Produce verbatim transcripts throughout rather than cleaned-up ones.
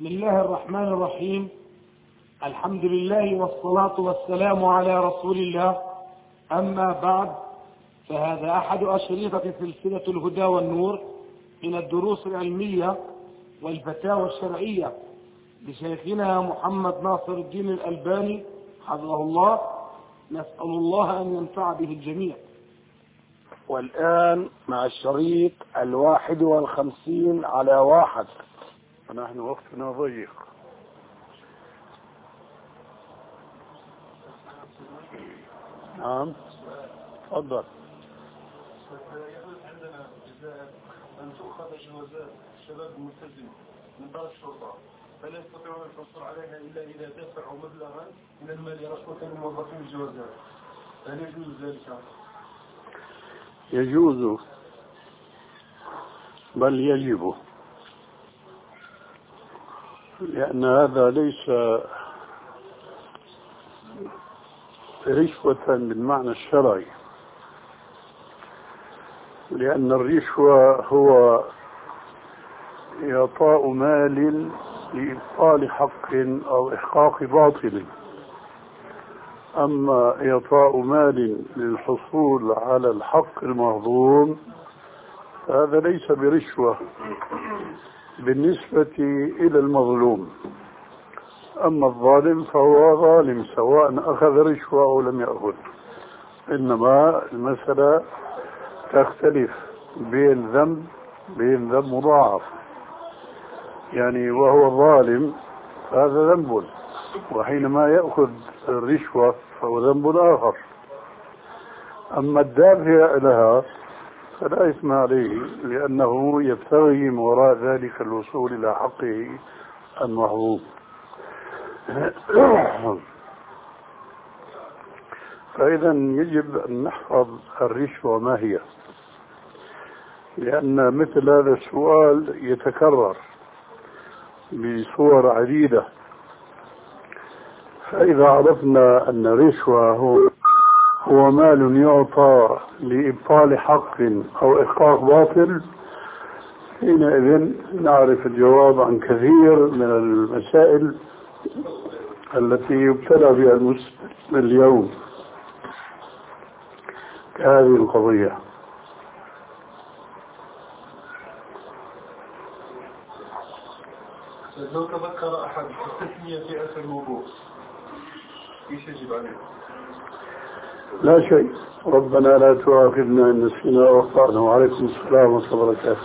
بسم الله الرحمن الرحيم. الحمد لله والصلاة والسلام على رسول الله. أما بعد، فهذا أحد أشرطة سلسلة الهدى والنور من الدروس العلمية والفتاوى الشرعية لشيخنا محمد ناصر الدين الألباني حفظه الله. نسأل الله أن ينفع به الجميع. والآن مع الشريط الواحد والخمسين على واحد، ونحن وقتنا ضيق. نعم تفضل. عندنا جزاء أن تؤخذ جوازات الشباب الملتزم من دار الشرطة، فلا يستطيعون الحصول عليها إلا إذا دفعوا مبلغا من المال رشوة للموظفين الجوازات. هل يجوز ذلك؟ يجوز، بل يجب، لأن هذا ليس رشوة بالمعنى الشرعي، لأن الرشوة هو إعطاء مال لإبطال حق أو إحقاق باطل، أما إعطاء مال للحصول على الحق المهضوم هذا ليس برشوة بالنسبة إلى المظلوم. أما الظالم فهو ظالم سواء أخذ رشوة أو لم يأخذ، إنما المسألة تختلف بين ذنب بين ذنب مضاعف، يعني وهو ظالم هذا ذنب، وحينما يأخذ الرشوة فهو ذنب آخر. أما الدافع لها فلا إثم عليه، لأنه يبتغي من وراء ذلك الوصول إلى حقه المحظوظ. فإذا يجب أن نحفظ الرشوة ما هي، لأن مثل هذا السؤال يتكرر بصور عديدة. فإذا عرفنا أن الرشوة هو هو مال يعطى لإبطال حق أو إحقاق باطل، حينئذ نعرف الجواب عن كثير من المسائل التي يبتلى بها المسلم اليوم كهذه القضية. لو تذكر أحد التسمية في أثر الوضوء ايش يجب عليه؟ لا شيء. ربنا لا تؤاخذنا إن نسينا أو أخطأنا. وعليكم السلام ورحمة الله وبركاته.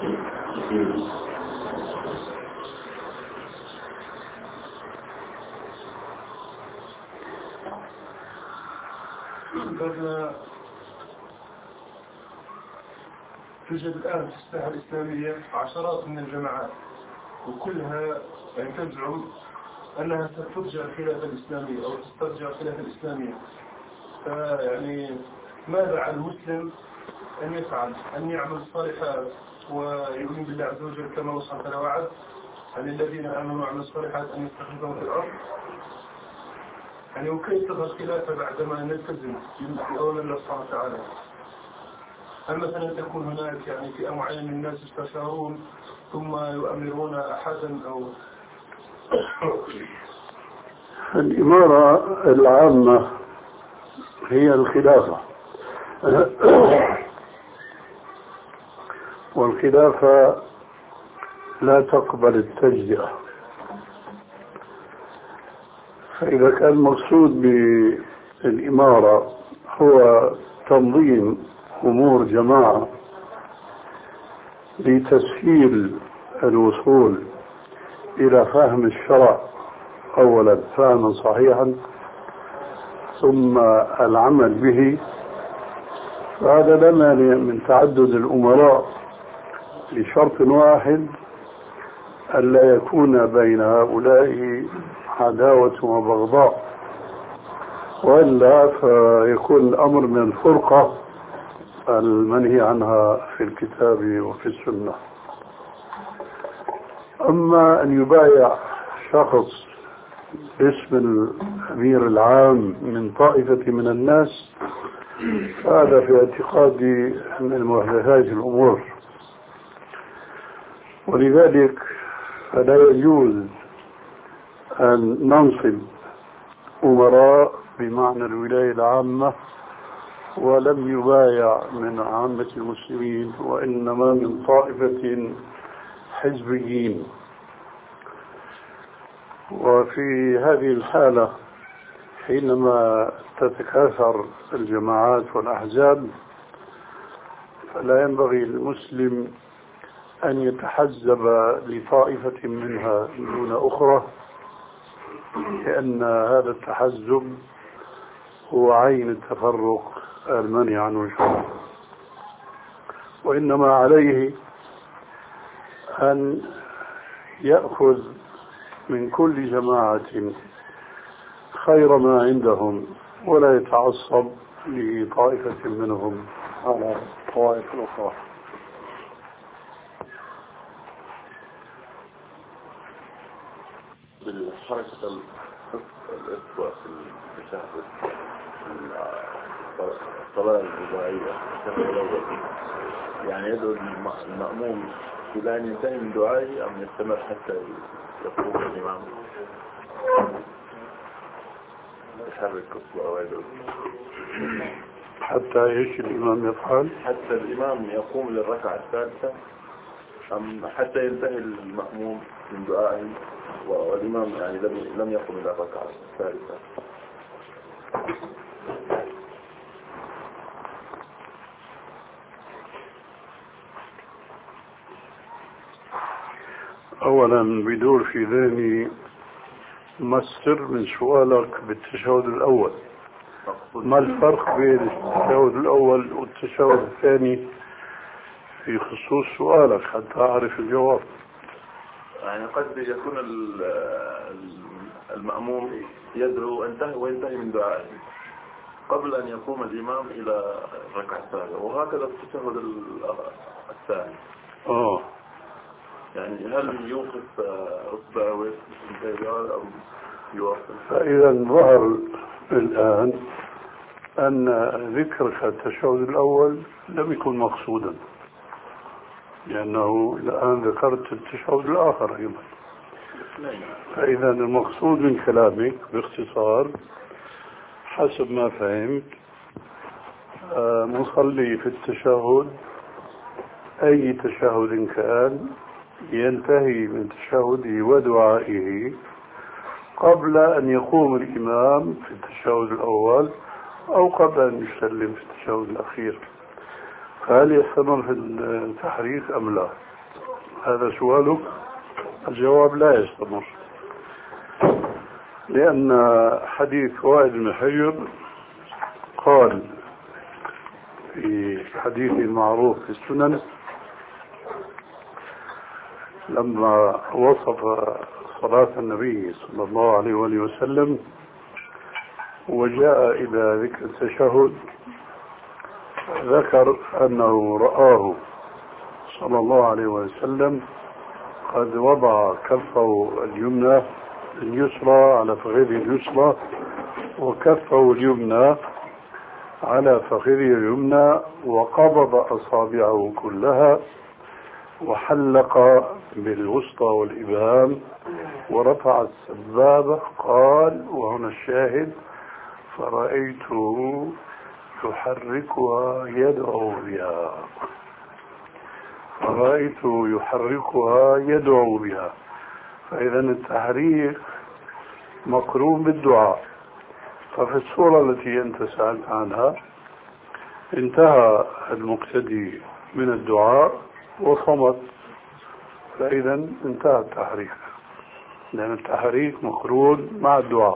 توجد الآن في الساحة الإسلامية عشرات من الجماعات، وكلها يعني تزعم أنها سترجع الخلافة الإسلامية أو تسترجع الخلافة الإسلامية. فيعني ماذا على المسلم أن يفعل؟ أن يعمل الصالحات ويؤمن بالله عز وجل كما وصف وتعالى وعد عن الذين آمنوا وعملوا الصالحات أن يستخلفهم في الأرض، يعني وكيف تظهر الخلافة بعدما نلتزم بأوامر الله سبحانه وتعالى؟ هل مثلا تكون هناك يعني فئة معينة من الناس يستشارون ثم يؤمرون أحدا أو الإمارة العامة هي الخلافة، والخلافة لا تقبل التجزئة. فإذا كان المقصود بالإمارة هو تنظيم أمور جماعة لتسهيل الوصول إلى فهم الشرع أولا فهما صحيحا ثم العمل به، فهذا لا مانع من تعدد الأمراء لشرط واحد: ألا يكون بين هؤلاء عداوة وبغضاء، وإلا فيكون الأمر من الفرقة المنهي عنها في الكتاب وفي السنة. أما أن يبايع شخص باسم الأمير العام من طائفة من الناس فهذا في اعتقادي من محدثات الأمور. ولذلك فلا يجوز أن ننصب أمراء بمعنى الولاية العامة ولم يبايع من عامة المسلمين، وإنما من طائفة حزبيين. وفي هذه الحالة حينما تتكاثر الجماعات والأحزاب فلا ينبغي للمسلم أن يتحزب لطائفة منها دون أخرى، لأن هذا التحزب هو عين التفرق المنهي عنه الشرع. وإنما عليه أن يأخذ من كل جماعة خير ما عندهم ولا يتعصب لطائفة منهم على طوائف أخرى. بالحركة الإخوة في التشهد الصلاة الرباعية التشهد الأول، يعني يدعو المأموم إلى أن ينتهي من دعائه أم يستمر حتى يقوم الإمام يحرك أصبعه ويدعو حتى ايش الإمام يفعل؟ حتى الإمام يقوم للركعة الثالثة أم حتى ينتهي المأموم من دعائه والإمام يعني لم لم يقم إلى الركعة الثالثة. أولا بدور في ذهني ما السر من سؤالك بالتشهد الأول؟ ما الفرق بين التشهد الأول والتشهد الثاني في خصوص سؤالك حتى أعرف الجواب؟ يعني قد يكون المأموم يدعو انتهي وينتهي من دعائه قبل أن يقوم الإمام إلى الركعة الثالثة، وهكذا في التشهد الثاني. آه يعني هل يوقف أصبعه وينتهي أو يوقف؟ فإذا ظهر الآن أن ذكرك التشهد الأول لم يكن مقصودا، لأنه الآن ذكرت التشهد الآخر أيضا. فإذا المقصود من كلامك باختصار حسب ما فهمت مصلي في التشهد أي تشهد كان ينتهي من تشهده ودعائه قبل أن يقوم الإمام في التشهد الأول أو قبل أن يسلم في التشهد الأخير. فهل يستمر في التحريك أم لا؟ هذا سؤالك. الجواب لا يستمر، لأن حديث وائل بن حجر قال في حديث المعروف في السنن لما وصف صلاة النبي صلى الله عليه وآله وسلم وجاء إلى ذكر التشهد ذكر أنه رآه صلى الله عليه وسلم قد وضع كفه اليمنى اليسرى على فخذه اليسرى وكفه اليمنى على فخذه اليمنى وقبض أصابعه كلها وحلق بالوسطى والإبهام ورفع السبابة. قال وهنا الشاهد فرأيته يحركها يدعو بها فرأيته يحركها يدعو بها فإذا التحريك مقرون بالدعاء. ففي الصورة التي أنت سألت عنها انتهى المقتدي من الدعاء وصمت، فإذا انتهى التحريك، لأن التحريك مقرون مع الدعاء.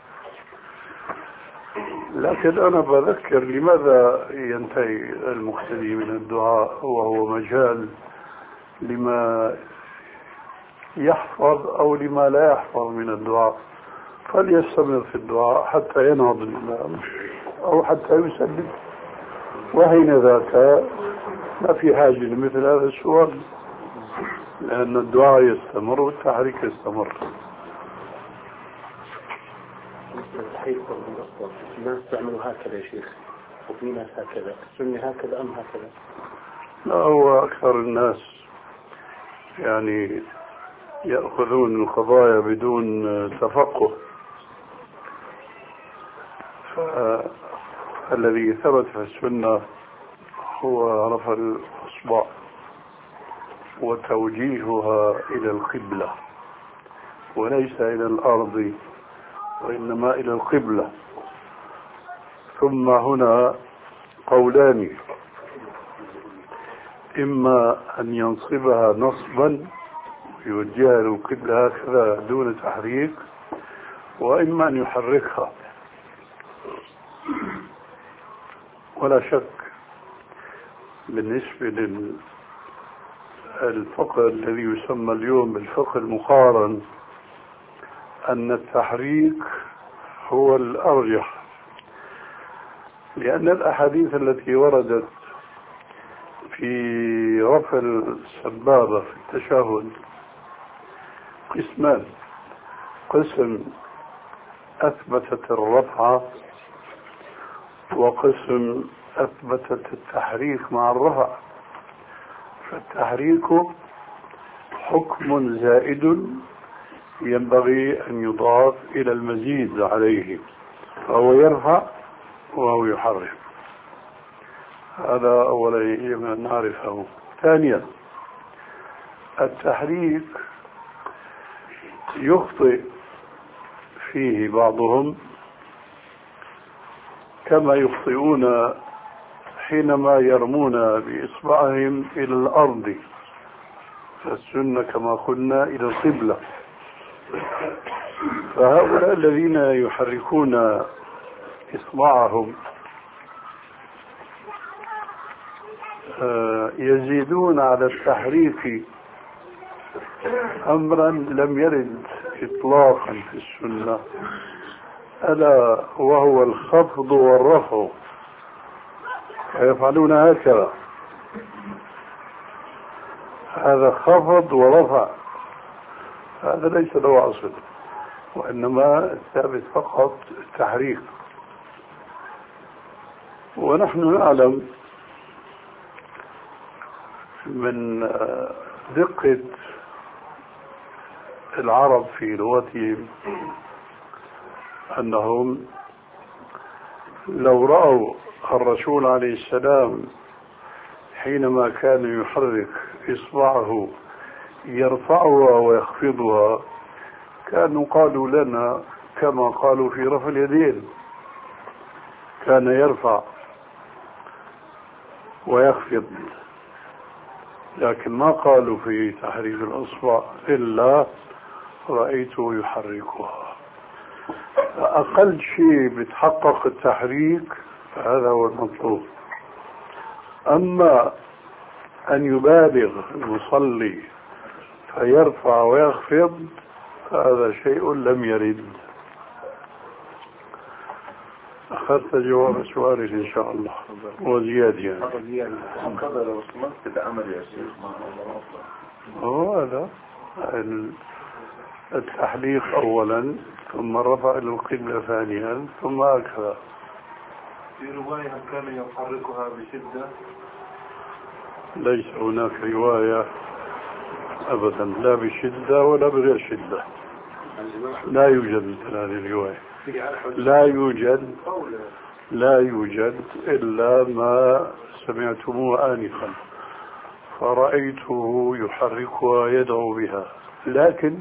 لكن أنا بذكر لماذا ينتهي المقتدي من الدعاء وهو مجال لما يحفظ أو لما لا يحفظ من الدعاء، فليستمر في الدعاء حتى ينهض الإمام أو حتى يسلم، وحين ذاك ما في حاجة لمثل هذا السؤال، لأن الدعاء يستمر والتحريك يستمر. الناس تعملوا هكذا يا شيخ وفي ناس هكذا، السنة هكذا أم هكذا؟ لا، هو أكثر الناس يعني يأخذون القضايا بدون تفقه. فالذي ثبت في السنة هو رفع الأصبع وتوجيهها إلى القبلة وليس إلى الأرض وإنما إلى القبلة. ثم هنا قولان: إما أن ينصبها نصبا ويوجهها إلى القبلة هكذا دون تحريك، وإما أن يحركها. ولا شك بالنسبة للفقه الذي يسمى اليوم بالفقه المقارن أن التحريك هو الأرجح، لأن الأحاديث التي وردت في رفع السبابة في التشهد قسمان: قسم أثبتت الرفع، وقسم أثبتت التحريك مع الرفع. فالتحريك حكم زائد ينبغي أن يضاف إلى المزيد عليه، فهو يرفع وهو يحرك. هذا أولا يجب أن نعرفه. ثانيا، التحريك يخطئ فيه بعضهم كما يخطئون حينما يرمون بإصبعهم إلى الأرض، فالسنة كما قلنا إلى القبلة. فهؤلاء الذين يحركون إصبعهم يزيدون على التحريك أمرا لم يرد إطلاقا في السنة، ألا وهو الخفض والرفع، فيفعلون هكذا. هذا خفض ورفع، هذا ليس له أصل، وإنما الثابت فقط التحريك. ونحن نعلم من دقة العرب في لغتهم أنهم لو رأوا الرسول عليه السلام حينما كان يحرك إصبعه يرفعها ويخفضها كانوا قالوا لنا كما قالوا في رفع اليدين، كان يرفع ويخفض، لكن ما قالوا في تحريك الأصبع إلا رأيته يحركها. أقل شيء بتحقق التحريك فهذا هو المطلوب. أما أن يبالغ المصلي فيرفع ويخفض هذا شيء لم يرد. أخذت جواب سؤالك إن شاء الله وزيادة يعني. قدر وصمت العمل يا شيخ هو هذا التحليق أولا، ثم الرفع إلى القبلة ثانيا، ثم هكذا. في رواية كان يحركها بشدة؟ ليس هناك رواية أبدا لا بشدة ولا بغير شدة، لا يوجد هذه الرواية، لا يوجد لا يوجد إلا ما سمعتموه آنفا، فرأيته يحركها يدعو بها. لكن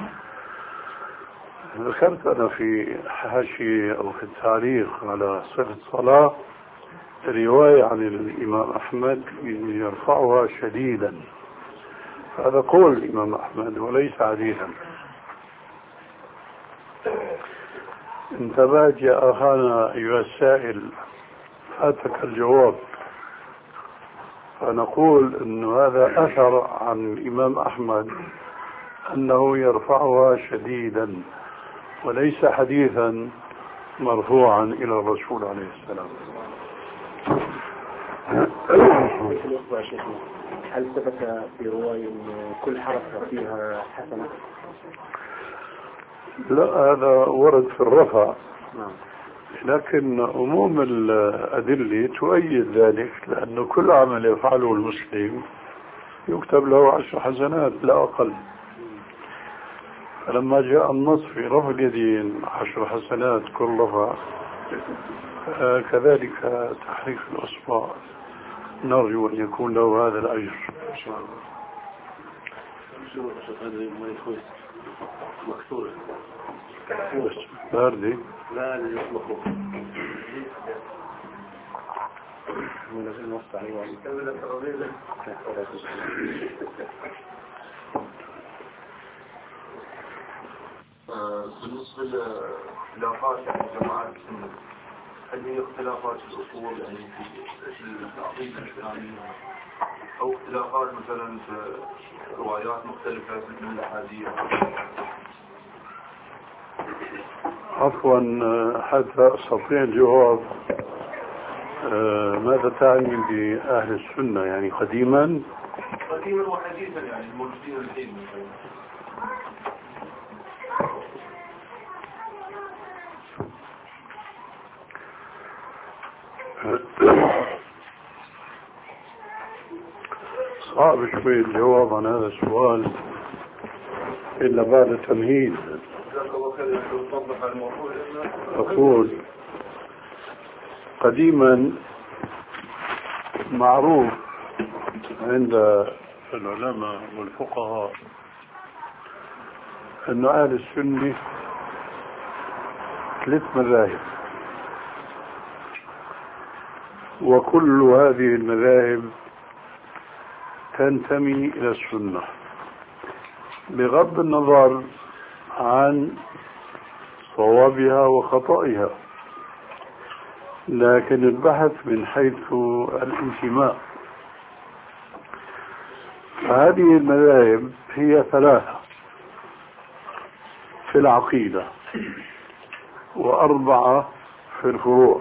ذكرت أنا في حاشية أو في التعليق على صفة الصلاة رواية عن الإمام أحمد يرفعها شديدا، هذا قول الإمام أحمد وليس حديثا. انتبهت يا أخانا أيها السائل، فاتك الجواب. فنقول أن هذا أثر عن الإمام أحمد أنه يرفعها شديدا، وليس حديثا مرفوعا إلى الرسول عليه السلام. هل ثبت في رواية أن كل حركة فيها حسنة؟ لا، هذا ورد في الرفع، لكن عموم الأدلة تؤيد ذلك، لأنه كل عمل يفعله المسلم يكتب له عشر حسنات لا أقل. لما جاء النص في رفع اليدين عشر حسنات كل رفع، كذلك تحريك الأصبع نرجو أن يكون له هذا الأجر إن شاء الله. شو هذا ما يخوي مكسورة باردة؟ لا يطلقوا من غير نص عليه كمل الترابيزة. بالنسبة للاختلافات يعني جماعات السنة، هل هي اختلافات في الأصول يعني في العقيدة الإسلامية، أو اختلافات مثلا في روايات مختلفة من الأحاديث؟ عفوا حتى أستطيع الجواب، ماذا تعني بأهل السنة؟ يعني قديما قديما وحديثا يعني الموجودين الحين مثلا. صعب شوي الجواب عن هذا السؤال إلا بعد تمهيد. أقول قديما معروف عند العلماء والفقهاء أن أهل السنة ثلاث مذاهب، وكل هذه المذاهب تنتمي إلى السنة بغض النظر عن صوابها وخطئها، لكن البحث من حيث الانتماء. فهذه المذاهب هي ثلاثة في العقيدة وأربعة في الفروع.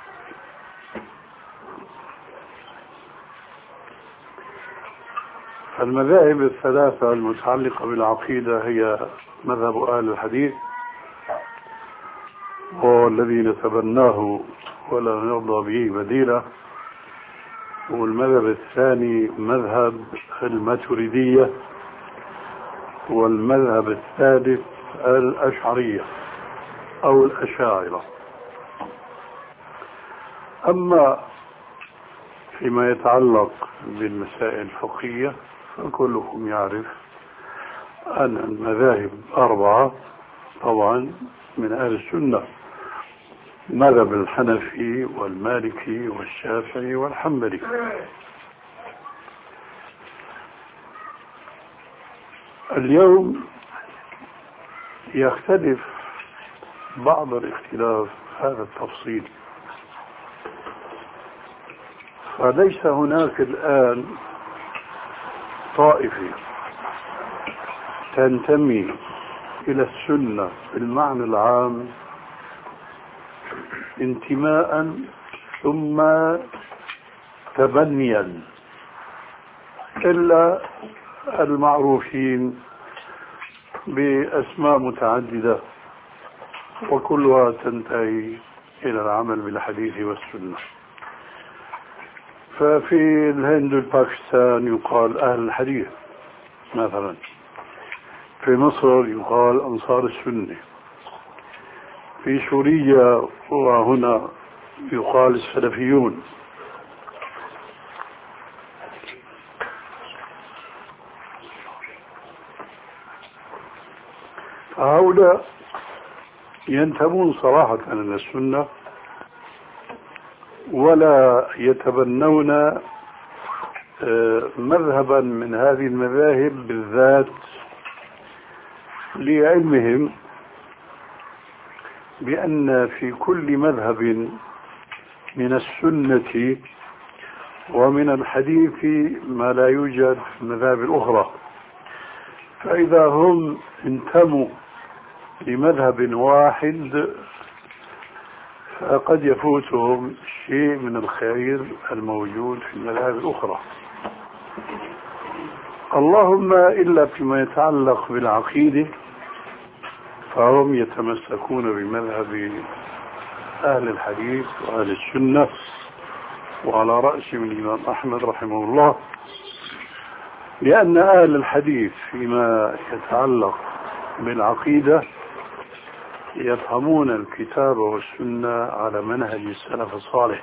المذاهب الثلاثة المتعلقة بالعقيدة هي مذهب أهل الحديث والذي نتبناه ولا نرضى به بديلا، والمذهب الثاني مذهب الماتريدية، والمذهب الثالث الأشعرية أو الأشاعرة. أما فيما يتعلق بالمسائل الفقهية فكلكم يعرف أن المذاهب أربعة طبعا من أهل السنة: مذهب الحنفي والمالكي والشافعي والحنبلي. اليوم يختلف بعض الاختلاف هذا التفصيل، فليس هناك الآن طائفة تنتمي إلى السنة بالمعنى العام انتماء ثم تبنيا إلا المعروفين بأسماء متعددة وكلها تنتهي إلى العمل بالحديث والسنة. ففي الهند والباكستان يقال أهل الحديث مثلا، في مصر يقال أنصار السنة، في سوريا وهنا يقال السلفيون. فهؤلاء ينتمون صراحة إلى السنة ولا يتبنون مذهبا من هذه المذاهب بالذات، لعلمهم بأن في كل مذهب من السنة ومن الحديث ما لا يوجد في المذاهب الأخرى. فإذا هم انتموا لمذهب واحد فقد يفوتهم شيء من الخير الموجود في المذاهب الأخرى، اللهم إلا فيما يتعلق بالعقيدة فهم يتمسكون بمذهب أهل الحديث وأهل السنة، وعلى رأسهم الإمام أحمد رحمه الله، لأن أهل الحديث فيما يتعلق بالعقيدة يفهمون الكتاب والسنة على منهج السلف الصالح،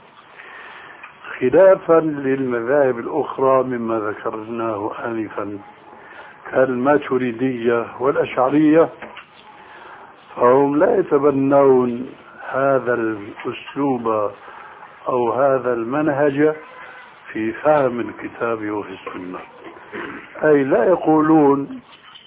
خلافا للمذاهب الأخرى مما ذكرناه آنفا كالماتريدية والأشعرية، فهم لا يتبنون هذا الأسلوب أو هذا المنهج في فهم الكتاب والسنة، أي لا يقولون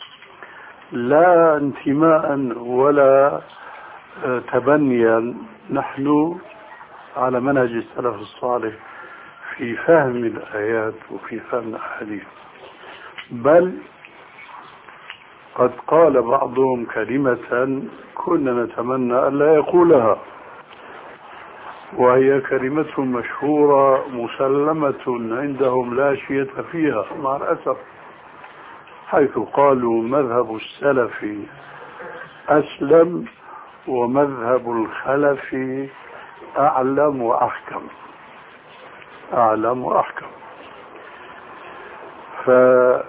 لا انتماء ولا تبنيا نحن على منهج السلف الصالح في فهم الآيات وفي فهم الأحاديث، بل قد قال بعضهم كلمة كنا نتمنى أن لا يقولها، وهي كلمة مشهورة مسلمة عندهم لا شيء فيها مع الأسف، حيث قالوا مذهب السلف أسلم ومذهب الخلف أعلم وأحكم. أعلم وأحكم. فهذا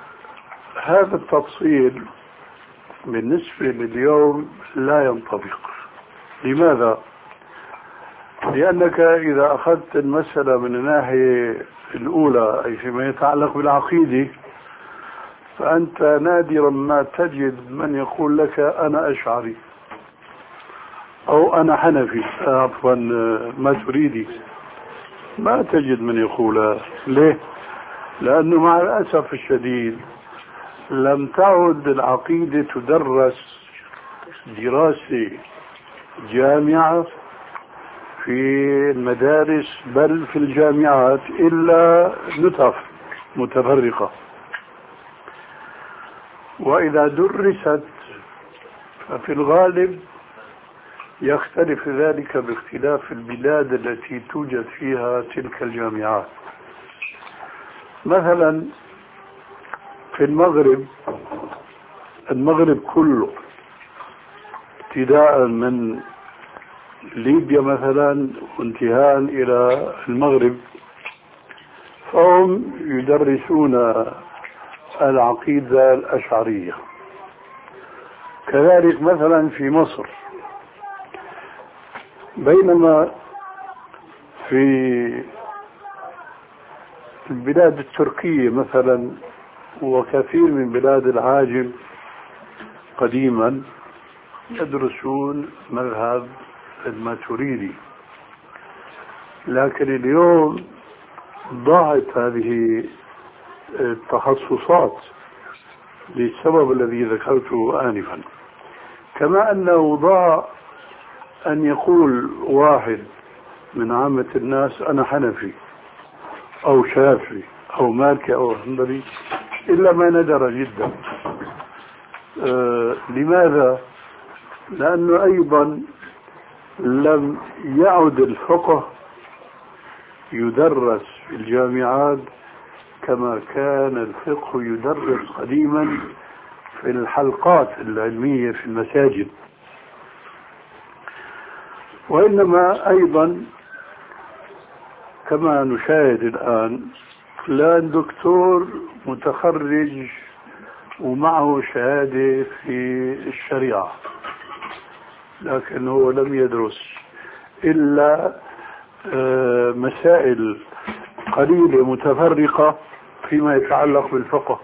التفصيل بالنسبة لليوم لا ينطبق. لماذا؟ لأنك إذا أخذت المسألة من الناحية الأولى أي فيما يتعلق بالعقيدة، فأنت نادرا ما تجد من يقول لك أنا أشعري أو أنا حنفي، عفوا ماتريدي، ما تجد من يقولها. ليه؟ لأنه مع الأسف الشديد لم تعد العقيدة تدرس دراسة جامعة في المدارس بل في الجامعات إلا نطف متفرقة، وإذا درست ففي الغالب يختلف ذلك باختلاف البلاد التي توجد فيها تلك الجامعات. مثلا في المغرب، المغرب كله ابتداء من ليبيا مثلا وانتهاء إلى المغرب، فهم يدرسون العقيدة الأشعرية. كذلك مثلا في مصر، بينما في البلاد التركية مثلا وكثير من بلاد العاجم قديما يدرسون مذهب الماتريدي، لكن اليوم ضاعت هذه التخصصات للسبب الذي ذكرته آنفا، كما أنه ضاع أن يقول واحد من عامة الناس أنا حنفي أو شافعي أو مالكي أو حنبلي إلا ما ندر جدا. آه لماذا؟ لأنه أيضا لم يعد الفقه يدرس في الجامعات كما كان الفقه يدرس قديما في الحلقات العلمية في المساجد، وإنما أيضا كما نشاهد الآن فلان دكتور متخرج ومعه شهادة في الشريعة، لكن هو لم يدرس إلا مسائل قليلة متفرقة فيما يتعلق بالفقه،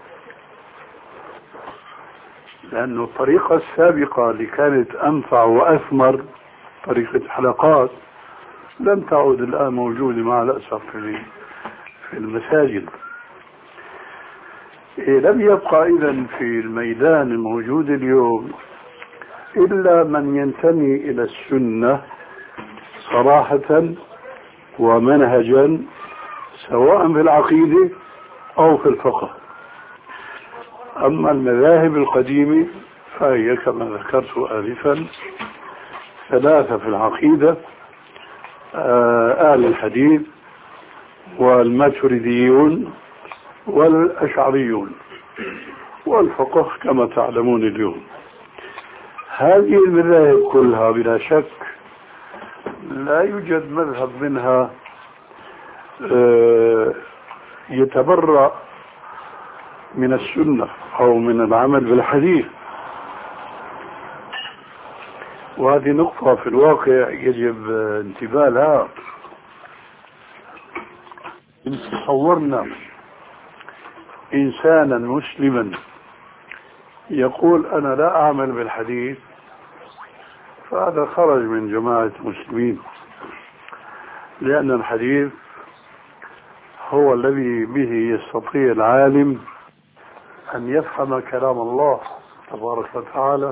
لأن الطريقة السابقة اللي كانت أنفع وأثمر طريقة حلقات لم تعد الآن موجودة مع الأسف في المساجد. لم يبقى إذن في الميدان الموجود اليوم إلا من ينتمي إلى السنة صراحة ومنهجا، سواء في العقيدة أو في الفقه. أما المذاهب القديمة فهي كما ذكرت آنفا ثلاثة في العقيدة: أهل الحديث والماتريديون والأشعريون، والفقه كما تعلمون اليوم. هذه المذاهب كلها بلا شك لا يوجد مذهب منها يتبرأ من السنة أو من العمل بالحديث، وهذه نقطة في الواقع يجب انتباه لها. إن تصورنا إنسانا مسلما يقول أنا لا أعمل بالحديث، فهذا خرج من جماعة المسلمين، لأن الحديث هو الذي به يستطيع العالم أن يفهم كلام الله تبارك وتعالى.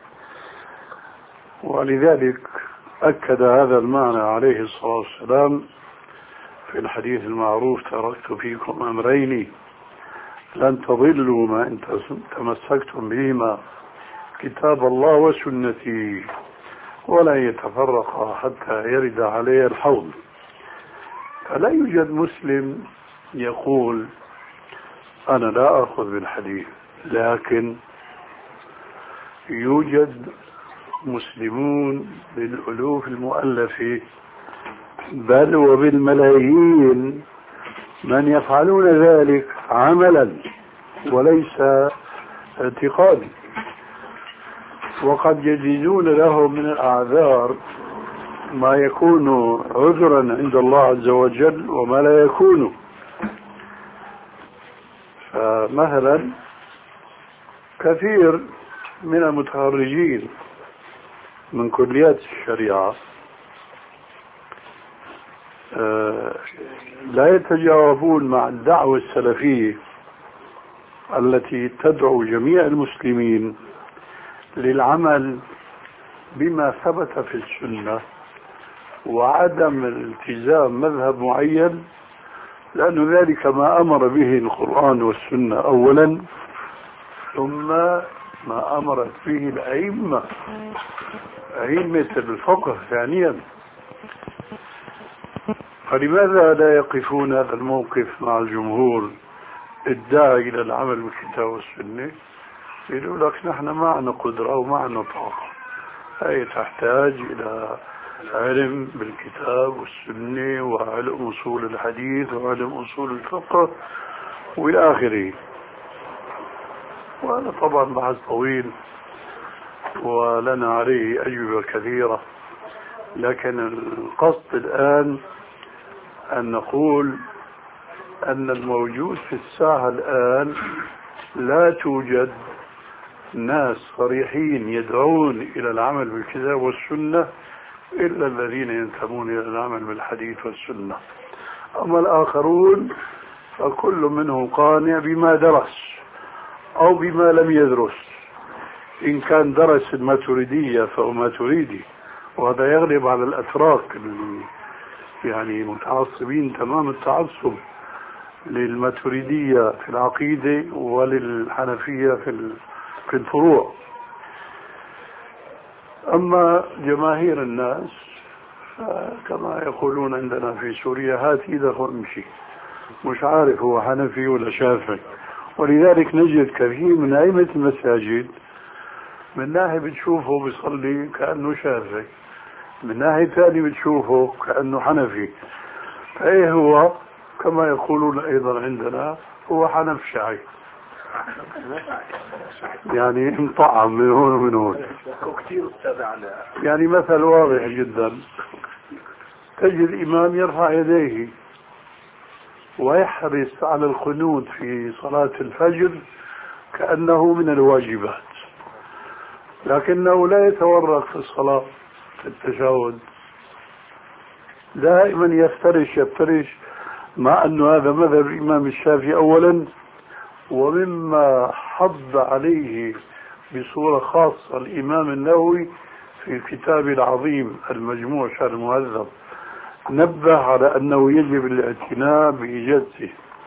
ولذلك أكد هذا المعنى عليه الصلاة والسلام في الحديث المعروف: تركت فيكم أمرين لن تضلوا ما إن تمسكتم بهما، كتاب الله وسنتي، ولا يتفرقا حتى يرد علي الحوض. فلا يوجد مسلم يقول أنا لا أخذ بالحديث، لكن يوجد مسلمون بالألوف المؤلفة بل وبالملايين من يفعلون ذلك عملا وليس اعتقادا، وقد يجدون له من الأعذار ما يكون عذرا عند الله عز وجل وما لا يكون. فمثلا كثير من المتخرجين من كليات الشريعة لا يتجاوبون مع الدعوة السلفية التي تدعو جميع المسلمين للعمل بما ثبت في السنة وعدم الالتزام مذهب معين، لأن ذلك ما أمر به القرآن والسنة أولا، ثم ما أمرت به الأئمة أئمة الفقه ثانيا. فلماذا لا يقفون هذا الموقف مع الجمهور الداعي إلى العمل بالكتاب والسنة؟ يقولوا لك نحن ما عندنا قدرة وما عندنا طاقة، هي تحتاج إلى علم بالكتاب والسنة وعلم أصول الحديث وعلم أصول الفقه وإلى آخره. وهذا طبعا بحث طويل ولنا عليه أجوبة كثيرة، لكن القصد الآن أن نقول أن الموجود في الساحة الآن لا توجد ناس صريحين يدعون إلى العمل بالكتاب والسنة إلا الذين ينتمون إلى العمل بالحديث والسنة. أما الآخرون فكل منهم قانع بما درس أو بما لم يدرس. إن كان درس الماتريدية فهو ماتريدي، وهذا يغلب على الأتراك يعني متعصبين تمام التعصب للماتريدية في العقيدة وللحنفية في في الفروع. أما جماهير الناس كما يقولون عندنا في سوريا هات إيدك وامشي، مش عارف هو حنفي ولا شافعي. ولذلك نجد كثير من أئمة المساجد من ناحية بتشوفه بيصلي كأنه شافعي، من ناحية ثانية بتشوفه كأنه حنفي. فإيه هو كما يقولون أيضا عندنا هو حنفشعي، يعني مطعم من هون ومن هون. يعني مثل واضح جدا، تجد الإمام يرفع يديه ويحرص على القنوت في صلاة الفجر كأنه من الواجبات، لكنه لا يتورط في الصلاة في التشهد، دائما يفترش يفترش، مع أن هذا مذهب الإمام الشافعي أولا، ومما حض عليه بصورة خاصة الإمام النووي في الكتاب العظيم المجموع شرح المهذب، نبه على أنه يجب الاعتناء بجلسة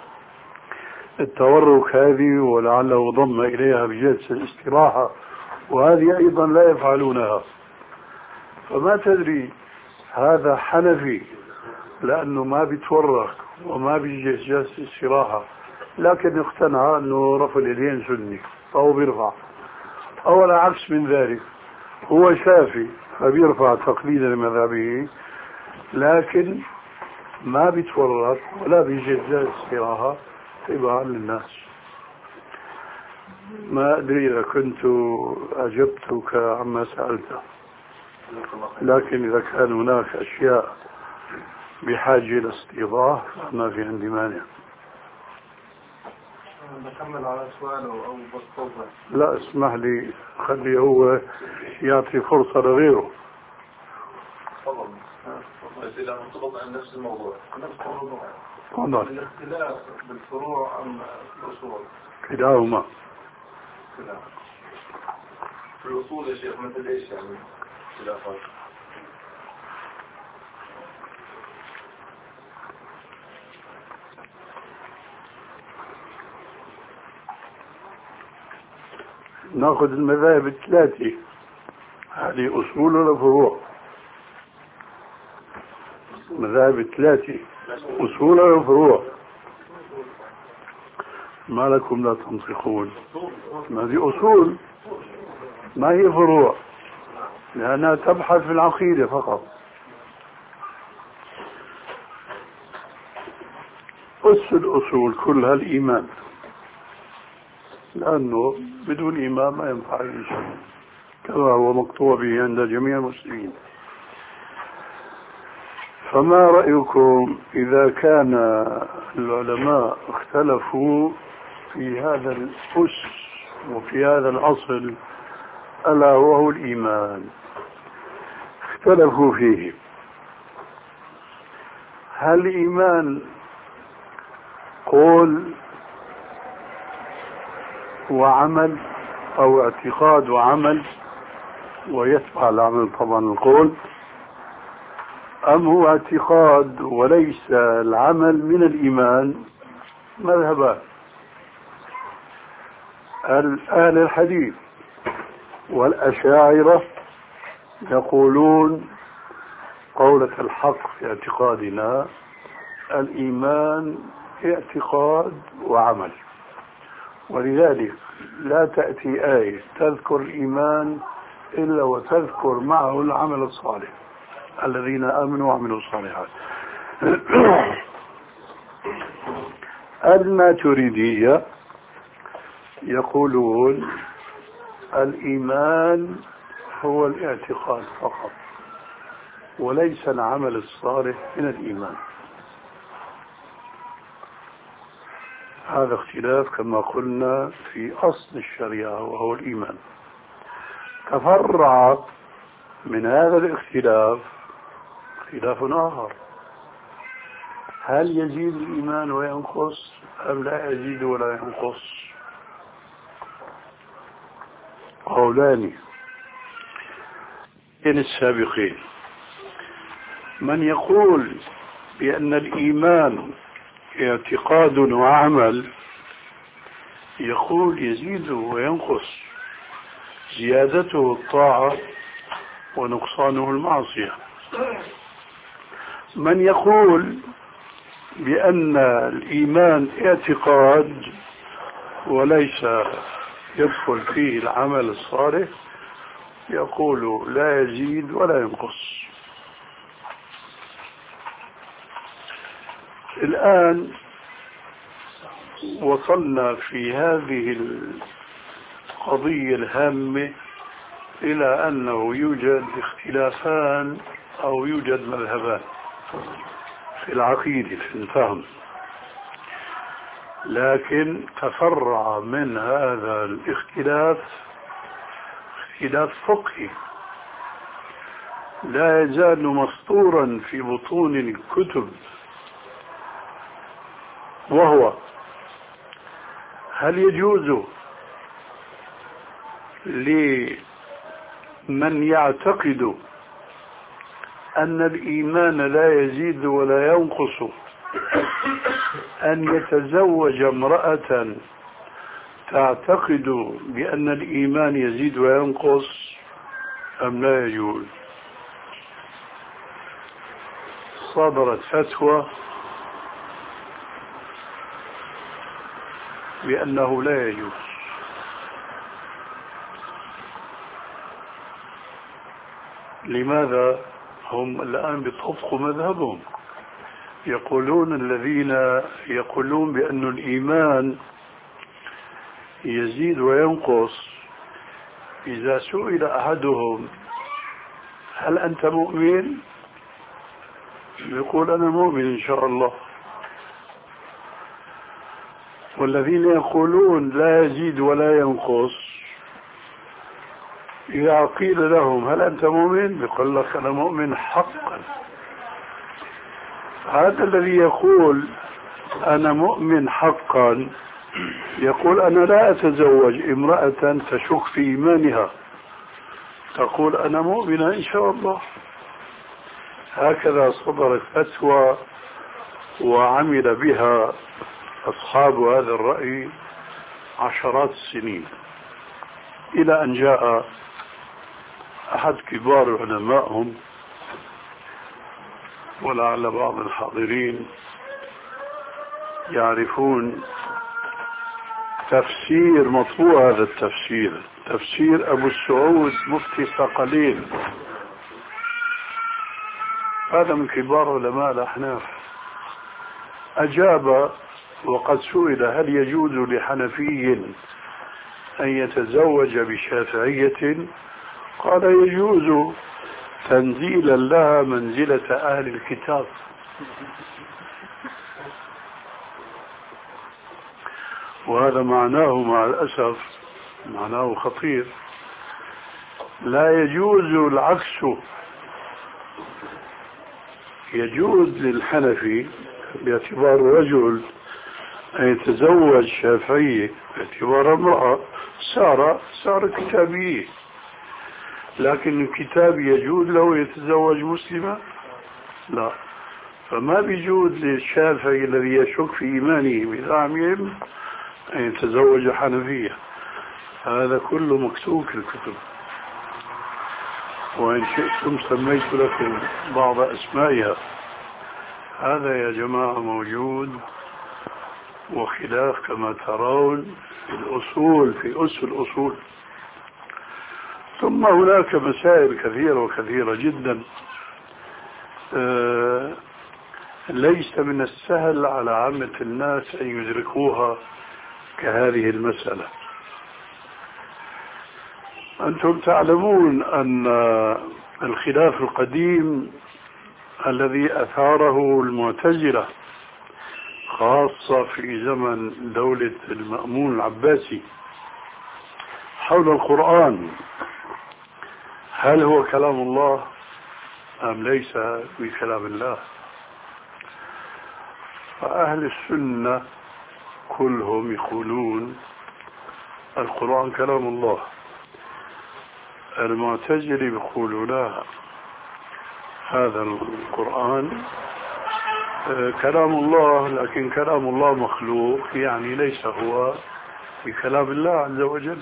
التورك هذه، ولعله ضم إليها بجلسة الاستراحة، وهذه أيضا لا يفعلونها. فما تدري هذا حنفي لأنه ما بيتورك وما بيجلس جلسة استراحة، لكن اقتنع أنه رفع اليدين سني فهو بيرفع، أو العكس من ذلك هو شافي فبيرفع تقليدا لمذهبه، لكن ما بيتورط ولا بيجلس جلسة استراحة تبعا للناس. ما أدري إذا كنت أجبتك عما سألته. لكن إذا كان هناك أشياء بحاجة إلى استيضاح فما في عندي مانع. نكمل على سؤاله أو بسطوطة. لا اسمح لي، خلي هو يعطي فرصة لغيره. تفضل. أسئلة مرتبطة عن نفس الموضوع. نفس الموضوع. تفضل. الاختلاف بالفروع أم الأصول؟ كلاهما. كلاهما. في الأصول يا شيخ مثل إيش يعني خلافات؟ ناخذ المذاهب الثلاثة، هذه أصول ولا فروع؟ مذاهب الثلاثة أصول ولا فروع؟ ما لكم لا تنطقون؟ ما هذه أصول ما هي فروع، لأنها تبحث في العقيدة فقط. أس الأصول كلها الإيمان، لأنه بدون إيمان ما ينفع أي شيء كما هو مقطوع به عند جميع المسلمين. فما رأيكم إذا كان العلماء اختلفوا في هذا الأس وفي هذا الأصل ألا وهو الإيمان، اختلفوا فيه، هل الإيمان قول وعمل أو اعتقاد وعمل، ويتبع العمل طبعا القول، أم هو اعتقاد وليس العمل من الإيمان؟ مذهبان. أهل الحديث والأشاعرة يقولون قولة الحق في اعتقادنا الإيمان اعتقاد وعمل، ولذلك لا تأتي آية تذكر الإيمان إلا وتذكر معه العمل الصالح، الذين آمنوا وعملوا الصالحات. الماتريدية يقولون الإيمان هو الاعتقاد فقط وليس العمل الصالح من الإيمان. هذا اختلاف كما قلنا في أصل الشريعة وهو الإيمان. تفرع من هذا الاختلاف اختلاف آخر، هل يزيد الإيمان وينقص أم لا يزيد ولا ينقص؟ قولان من السابقين، من يقول بأن الإيمان اعتقاد وعمل يقول يزيد وينقص، زيادته الطاعة ونقصانه المعصية. من يقول بأن الإيمان اعتقاد وليس يدخل فيه العمل الصالح يقول لا يزيد ولا ينقص. الآن وصلنا في هذه القضية الهامة إلى أنه يوجد اختلافان أو يوجد مذهبان في العقيدة في الفهم، لكن تفرع من هذا الاختلاف اختلاف فقهي لا يزال مسطورا في بطون الكتب، وهو هل يجوز لمن يعتقد أن الإيمان لا يزيد ولا ينقص أن يتزوج امرأة تعتقد بأن الإيمان يزيد وينقص أم لا يجوز؟ صدرت فتوى بأنه لا يجوز. لماذا؟ هم الآن بيطبقوا مذهبهم، يقولون الذين يقولون بأن الإيمان يزيد وينقص إذا سئل أحدهم هل أنت مؤمن؟ يقول أنا مؤمن إن شاء الله. والذين يقولون لا يزيد ولا ينقص إذا قيل لهم هل أنت مؤمن؟ يقول لك أنا مؤمن حقا. هذا الذي يقول أنا مؤمن حقا يقول أنا لا أتزوج امرأة تشك في إيمانها، تقول أنا مؤمنة إن شاء الله. هكذا صدرت فتوى وعمل بها أصحاب هذا الرأي عشرات السنين، إلى أن جاء أحد كبار علمائهم، ولعل بعض الحاضرين يعرفون تفسير مطبوع هذا التفسير، تفسير أبو السعود مفتي صقلين، هذا من كبار علماء الأحناف. أجاب وقد سئل هل يجوز لحنفي أن يتزوج بشافعية؟ قال يجوز تنزيلا لها منزلة أهل الكتاب. وهذا معناه مع الأسف معناه خطير. لا يجوز العكس، يجوز للحنفي باعتبار رجل أن يتزوج شافعية، باعتبار امرأة صار صار كتابي، لكن الكتاب يجوز له يتزوج مسلمة؟ لا. فما بيجوز للشافعي الذي يشك في إيمانه بزعمهم أن يتزوج حنفية. هذا كله مكتوب في الكتب، وإن شئتم سميت لكم بعض أسمائها. هذا يا جماعة موجود، وخلاف كما ترون في الأصول، في أس الأصول. ثم هناك مسائل كثيرة وكثيرة جدا آه ليس من السهل على عامة الناس أن يدركوها كهذه المسألة. أنتم تعلمون أن الخلاف القديم الذي أثاره المعتزلة خاصة في زمن دولة المأمون العباسي حول القرآن، هل هو كلام الله أم ليس بكلام الله؟ فأهل السنة كلهم يقولون القرآن كلام الله. المعتزلة يقولون لا، هذا القرآن كلام الله، لكن كلام الله مخلوق، يعني ليس هو بكلام الله عز وجل.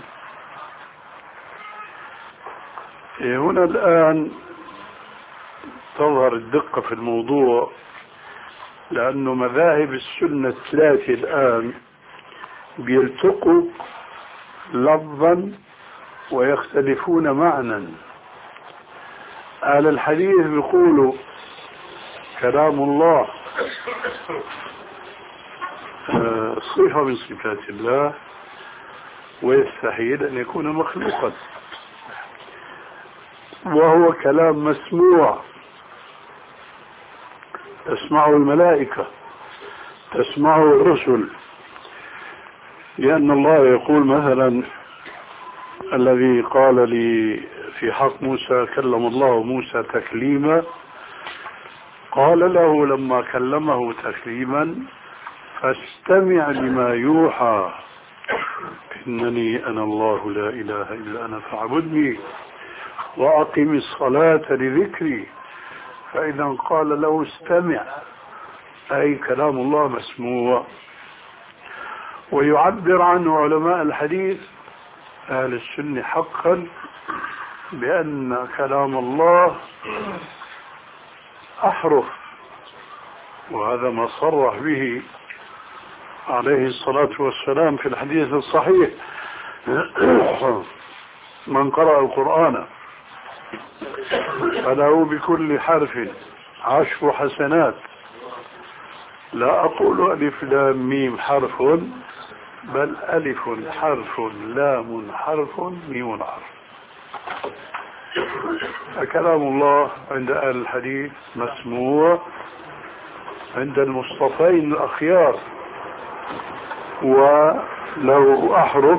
هنا الآن تظهر الدقة في الموضوع، لأنه مذاهب السنة الثلاثة الآن بيلتقوا لفظا ويختلفون معنى. أهل الحديث بيقولوا كلام الله صفة من صفات الله، ويستحيل أن يكون مخلوقا، وهو كلام مسموع تسمعه الملائكة، تسمعه الرسل، لأن الله يقول مثلا الذي قال لي في حق موسى كلم الله موسى تكليما، قال له لما كلمه تكليما فاستمع لما يوحى إنني أنا الله لا إله إلا أنا فاعبدني وأقم الصلاة لذكري. فإذا قال له استمع أي كلام الله مسموع. ويعبر عنه علماء الحديث أهل السنة حقا بأن كلام الله أحرف، وهذا ما صرح به عليه الصلاة والسلام في الحديث الصحيح من قرأ القرآن فله بكل حرف عشر حسنات، لا أقول ألف لام ميم حرف، بل ألف حرف لام حرف ميم حرف. فكلام الله عند أهل الحديث مسموع عند المصطفين الأخيار وله أحرف.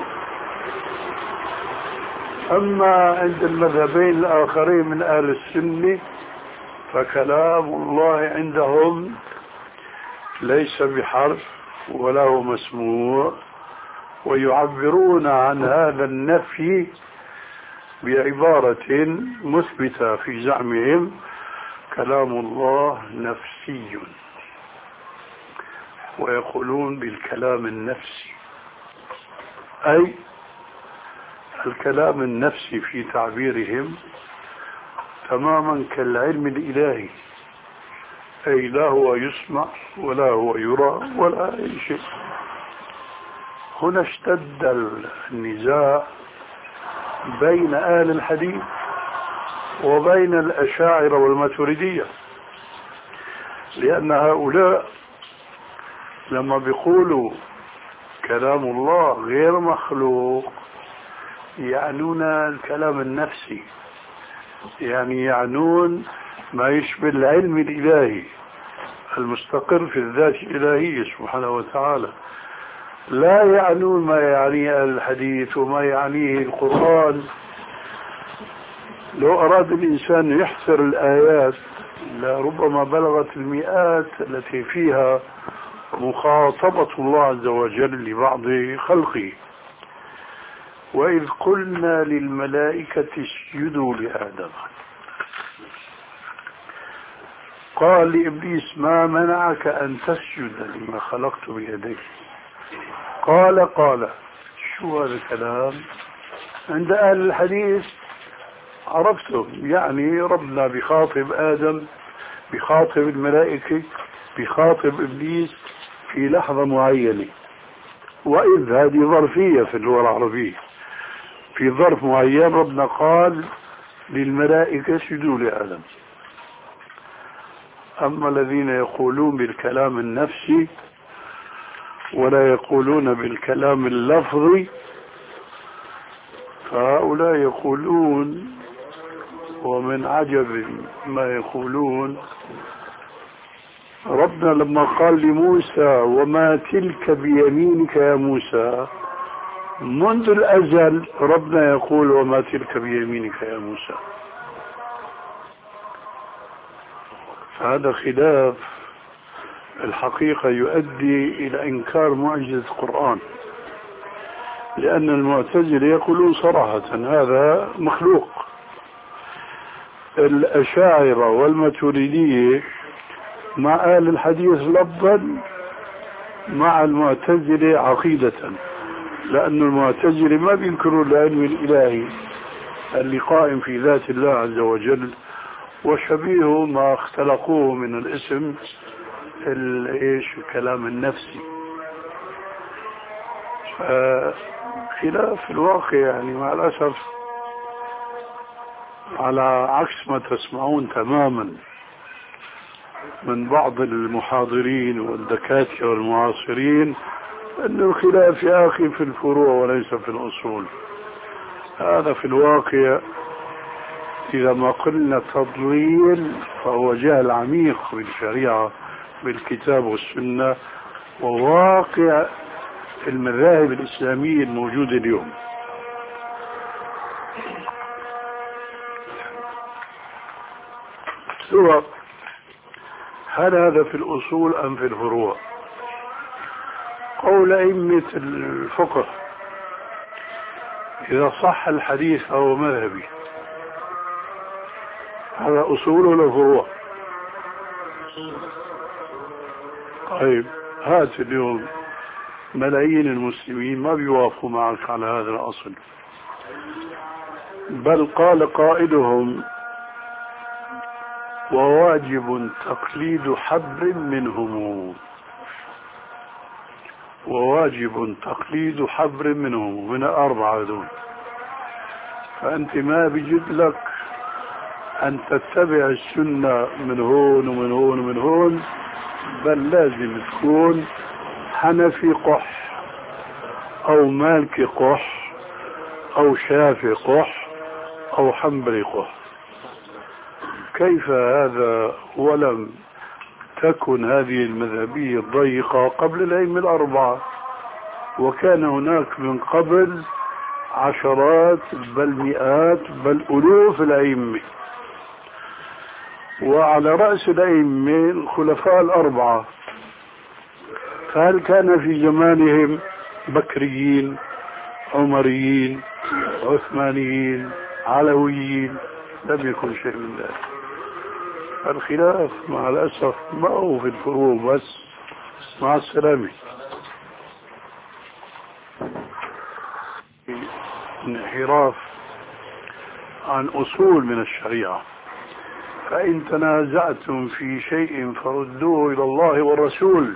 أما عند المذهبين الآخرين من أهل السنة فكلام الله عندهم ليس بحرف وله مسموع، ويعبرون عن هذا النفي بعبارة مثبتة في زعمهم: كلام الله نفسي، ويقولون بالكلام النفسي، أي الكلام النفسي في تعبيرهم تماما كالعلم الإلهي، أي لا هو يسمع ولا هو يرى ولا أي شيء. هنا اشتد النزاع بين أهل الحديث وبين الأشاعرة والماتريدية، لأن هؤلاء لما بيقولوا كلام الله غير مخلوق يعنون الكلام النفسي، يعني يعنون ما يشبه العلم الإلهي المستقر في الذات الإلهية سبحانه وتعالى، لا يعنون ما يعنيه الحديث وما يعنيه القرآن. لو أراد الإنسان يحصر الآيات لربما بلغت المئات التي فيها مخاطبة الله عز وجل لبعض خلقه. وإذ قلنا للملائكة اسجدوا لآدم قال لإبليس ما منعك أن تسجد لما خلقت بيديك؟ قال قال شو هذا الكلام؟ عند أهل الحديث عرفتم، يعني ربنا بخاطب آدم، بخاطب الملائكة، بخاطب إبليس في لحظة معينة. وإذ هذه ظرفية في اللغة العربية، في ظرف معين ربنا قال للملائكة اسجدوا لآدم. أما الذين يقولون بالكلام النفسي ولا يقولون بالكلام اللفظي فهؤلاء يقولون، ومن عجب ما يقولون، ربنا لما قال لموسى وما تلك بيمينك يا موسى، منذ الأزل ربنا يقول وما تلك بيمينك يا موسى. فهذا خلاف الحقيقة يؤدي إلى إنكار معجزة القرآن، لأن المعتزلة يقولون صراحة هذا مخلوق. الأشاعرة والماتريدية مع أهل الحديث لفظا، مع المعتزلة عقيدة، لأن المعتزلة ما بينكروا العلم الإلهي اللي قائم في ذات الله عز وجل، وشبيه ما اختلقوه من الاسم ايش الكلام النفسي. خلاف الواقع يعني مع الأسف على عكس ما تسمعون تماما من بعض المحاضرين والدكاترة والمعاصرين، أن الخلاف يا أخي في الفروع وليس في الأصول. هذا في الواقع إذا ما قلنا تضليل فهو جهل عميق بالشريعة بالكتاب والسنة وواقع المذاهب الإسلامية الموجودة اليوم. سواء هل هذا في الأصول أم في الفروع؟ قول أئمة الفقه إذا صح الحديث فهو مذهبي، هذا أصول ولا فروع؟ طيب هات اليوم ملايين المسلمين ما بيوافقوا معك على هذا الأصل، بل قال قائلهم وواجب تقليد حبر منهم، وواجب تقليد حبر منهم، من أربعة دون. فأنت ما بيجد لك أن تتبع السنة من هون ومن هون ومن هون، بل لازم تكون حنفي قح أو مالكي قح أو شافعي قح أو حنبلقة. كيف هذا ولم تكن هذه المذهبية الضيقة قبل الأئمة الأربعة، وكان هناك من قبل عشرات بل مئات بل ألوف الأئمة، وعلى رأس الأئمة الخلفاء الأربعة. فهل كان في زمانهم بكريين، عمريين، عثمانيين، علويين؟ لم يكن شيء من ذلك. الخلاف مع الأسف ما هو في الفروع بس. مع السلامة. انحراف عن أصول من الشريعة. فإن تنازعتم في شيء فردوه إلى الله والرسول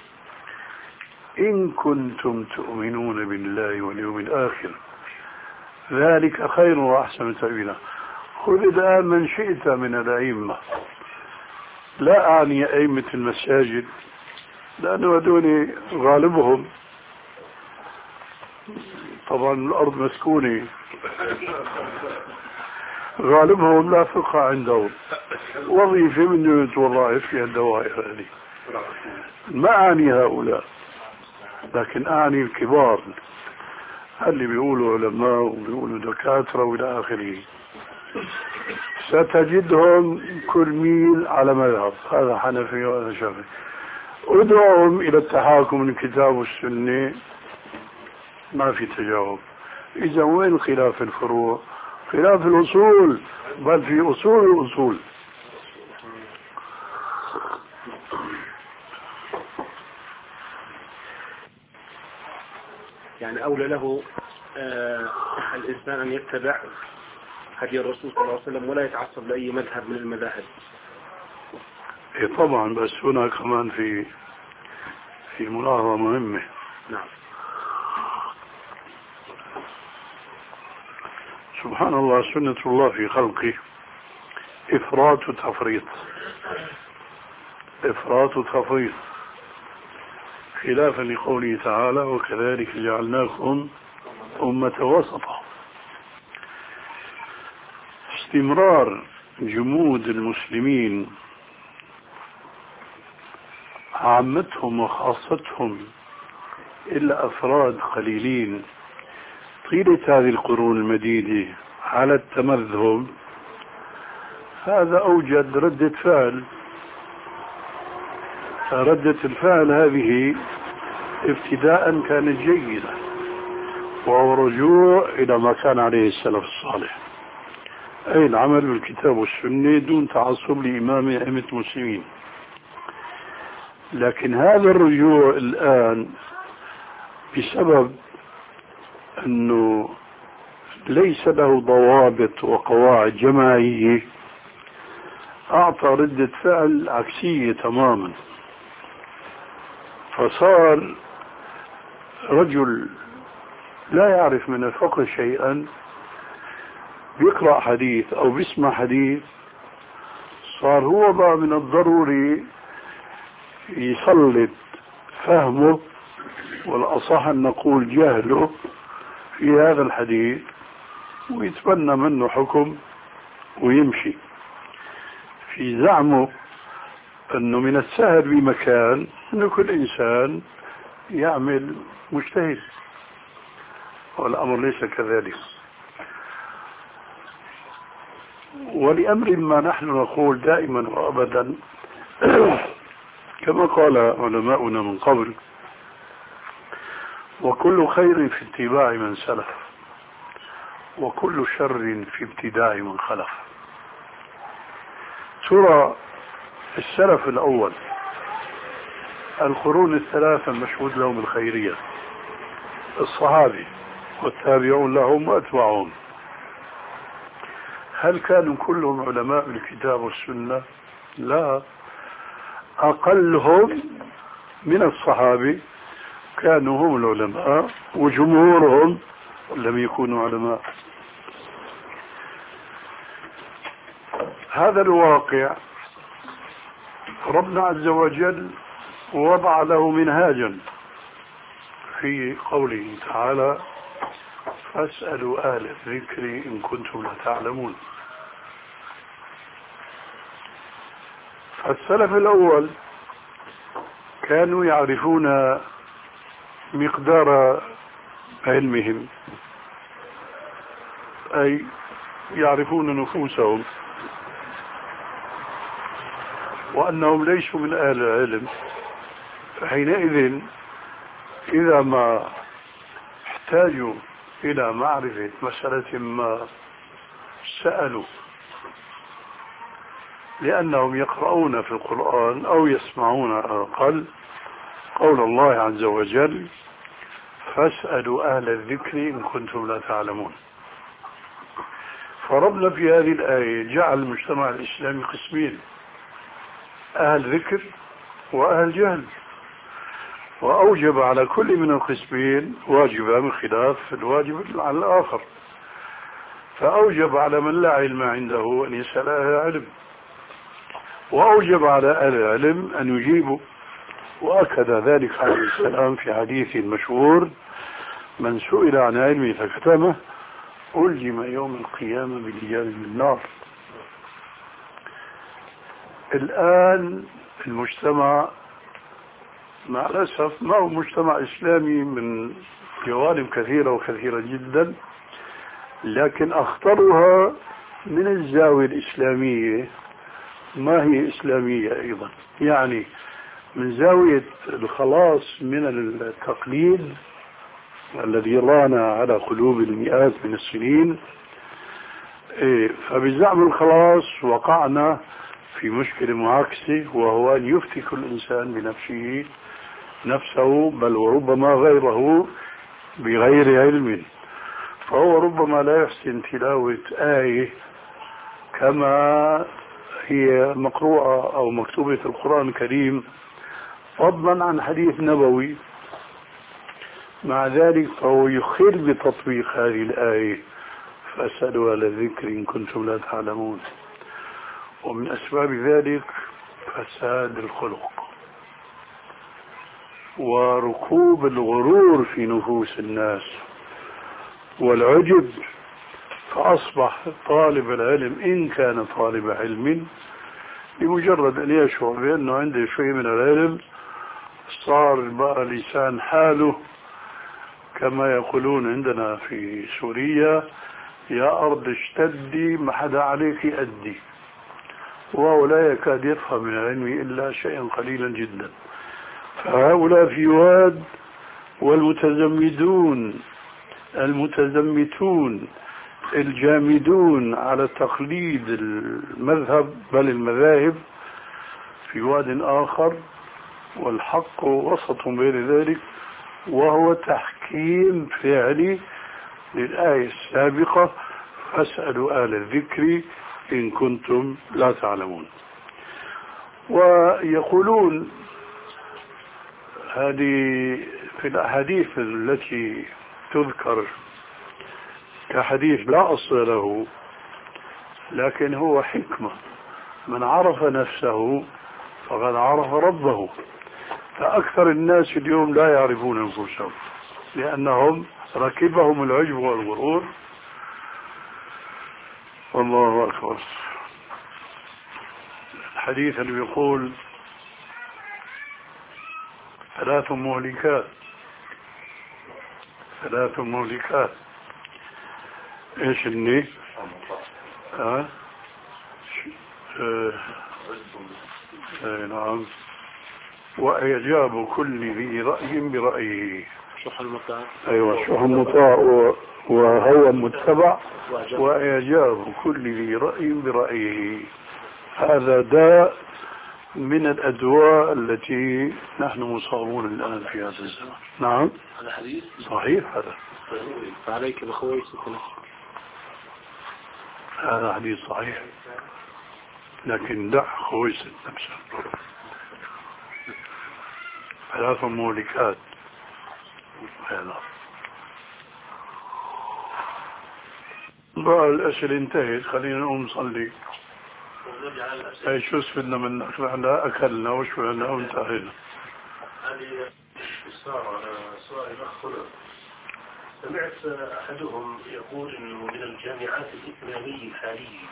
إن كنتم تؤمنون بالله واليوم الآخر ذلك خير وأحسن تأويلا. خذ الآن من شئت من الأئمة، لا أعني أئمة المساجد لأنه هذول غالبهم طبعا الأرض مسكونة، غالبهم لا فقه عندهم، وظيفة من دون الوظائف في الدوائر هذه. ما أعني هؤلاء، لكن أعني الكبار اللي بيقولوا علماء وبيقولوا دكاترة وإلى آخره. ستجدهم كل ميل على مذهب، هذا حنفي وهذا شافعي. ادعوهم إلى التحاكم من الكتاب والسنة ما في تجاوب. إذا وين خلاف الفروع؟ خلاف الأصول، بل في أصول الأصول. يعني أولى له آه الإنسان أن يتبع هدي الرسول صلى الله عليه وسلم ولا يتعصب لأي مذهب من المذاهب. إيه طبعا، بس هنا كمان في في ملاحظة مهمة. نعم. سبحان الله، سنة الله في خلقه إفراط وتفريط، إفراط وتفريط، خلافا لقوله تعالى وكذلك جعلناكم أمة وسطا. استمرار جمود المسلمين عامتهم وخاصتهم إلا أفراد قليلين طيلة هذه القرون المديدة على التمذهب، هذا أوجد ردة فعل. ردة الفعل هذه ابتداء كانت جيدة، وهو رجوع إلى ما كان عليه السلف الصالح، أي العمل بالكتاب والسنة دون تعصب لإمام أئمة المسلمين. لكن هذا الرجوع الآن بسبب أنه ليس له ضوابط وقواعد جماعية أعطى ردة فعل عكسية تماما. فصار رجل لا يعرف من الفقه شيئا بيقرأ حديث أو بيسمع حديث، صار هو بقى من الضروري يسلط فهمه، والأصح أن نقول جهله في هذا الحديث، ويتبنى منه حكم ويمشي في زعمه أنه من السهل بمكان أنه كل إنسان يعمل مجتهد، والأمر ليس كذلك. ولأمر ما نحن نقول دائما وأبدا كما قال علماؤنا من قبل: وكل خير في اتباع من سلف، وكل شر في ابتداع من خلف. ترى السلف الأول القرون الثلاثة المشهود لهم الخيرية، الصحابة والتابعون لهم وأتباعهم، هل كانوا كلهم علماء بالكتاب والسنة؟ لا، أقلهم من الصحابة كانوا هم العلماء، وجمهورهم لم يكونوا علماء. هذا الواقع ربنا عز وجل وضع له منهاجا في قوله تعالى: فاسألوا أهل الذكر إن كنتم لا تعلمون. فالسلف الأول كانوا يعرفون مقدار علمهم، أي يعرفون نفوسهم وأنهم ليسوا من أهل العلم. فحينئذ إذا ما احتاجوا إلى معرفة مسألة ما سألوا، لأنهم يقرؤون في القرآن أو يسمعون على الأقل قول الله عز وجل: فاسألوا أهل الذكر إن كنتم لا تعلمون. فربنا في هذه الآية جعل المجتمع الإسلامي قسمين: أهل ذكر وأهل جهل، وأوجب على كل من القسمين واجبا من خلاف الواجب على الآخر. فأوجب على من لا علم عنده أن يسأل أهل العلم، وأوجب على أهل العلم أن يجيبوا. وأكد ذلك عليه السلام في حديث مشهور: من سئل عن علمه فكتمه ألجم يوم القيامة بلجام من النار. الآن المجتمع مع الأسف ما هو مجتمع إسلامي من جوانب كثيرة وكثيرة جدا، لكن أخطرها من الزاوية الإسلامية ما هي إسلامية أيضا، يعني من زاوية الخلاص من التقليد الذي رانا على قلوب المئات من السنين. فبزعم الخلاص وقعنا في مشكلة معاكسة، وهو أن يفتي كل إنسان بنفسه نفسه، بل وربما غيره بغير علم. فهو ربما لا يحسن تلاوة آية كما هي مقروءة أو مكتوبة في القرآن الكريم، فضلا عن حديث نبوي. مع ذلك فهو يخل بتطبيق هذه الآية: فاسألوا أهل الذكر إن كنتم لا تعلمون. ومن أسباب ذلك فساد الخلق وركوب الغرور في نفوس الناس والعجب. فأصبح طالب العلم إن كان طالب علم بمجرد أن يشعر بأنه عنده شيء من العلم صار بقى لسان حاله كما يقولون عندنا في سوريا: يا أرض اشتدي ما حدا عليك أدي. وهو لا يكاد يفهم من العلم إلا شيئا قليلا جدا. فهؤلاء في واد، والمتزمدون المتزمتون الجامدون على تقليد المذهب بل المذاهب في واد آخر، والحق وسط بين ذلك، وهو تحكيم فعلي للآية السابقة: فاسألوا أهل الذكر إن كنتم لا تعلمون. ويقولون هذه في الأحاديث التي تذكر كحديث لا أصل له، لكن هو حكمة: من عرف نفسه فقد عرف ربه. فأكثر الناس اليوم لا يعرفون أنفسهم لأنهم ركبهم العجب والغرور. والله أكبر. الحديث اللي يقول: ثلاث مهلكات ثلاث مهلكات ايش اللي ها اه اه نعم: وإعجاب كل ذي رأي برأيه. شح المطاع. أيوة، شح المطاع وهو متبع، وإعجاب كل ذي رأي برأيه. هذا داء من الأدواء التي نحن مصابون الآن في هذا الزمان. نعم، هذا حديث صحيح. هذا فعليك بخويس هذا حديث صحيح، لكن دع خويس نفسه. ثلاث مهلكات. هذا بقى الأسئلة انتهت، خلينا نقوم نصلي. أي شو استفدنا منك؟ نحن أكلنا وشبعنا وانتهينا. هذه السؤال على سؤال الأخ سمعت أحدهم يقول أنه من الجامعات الإسلامية الحالية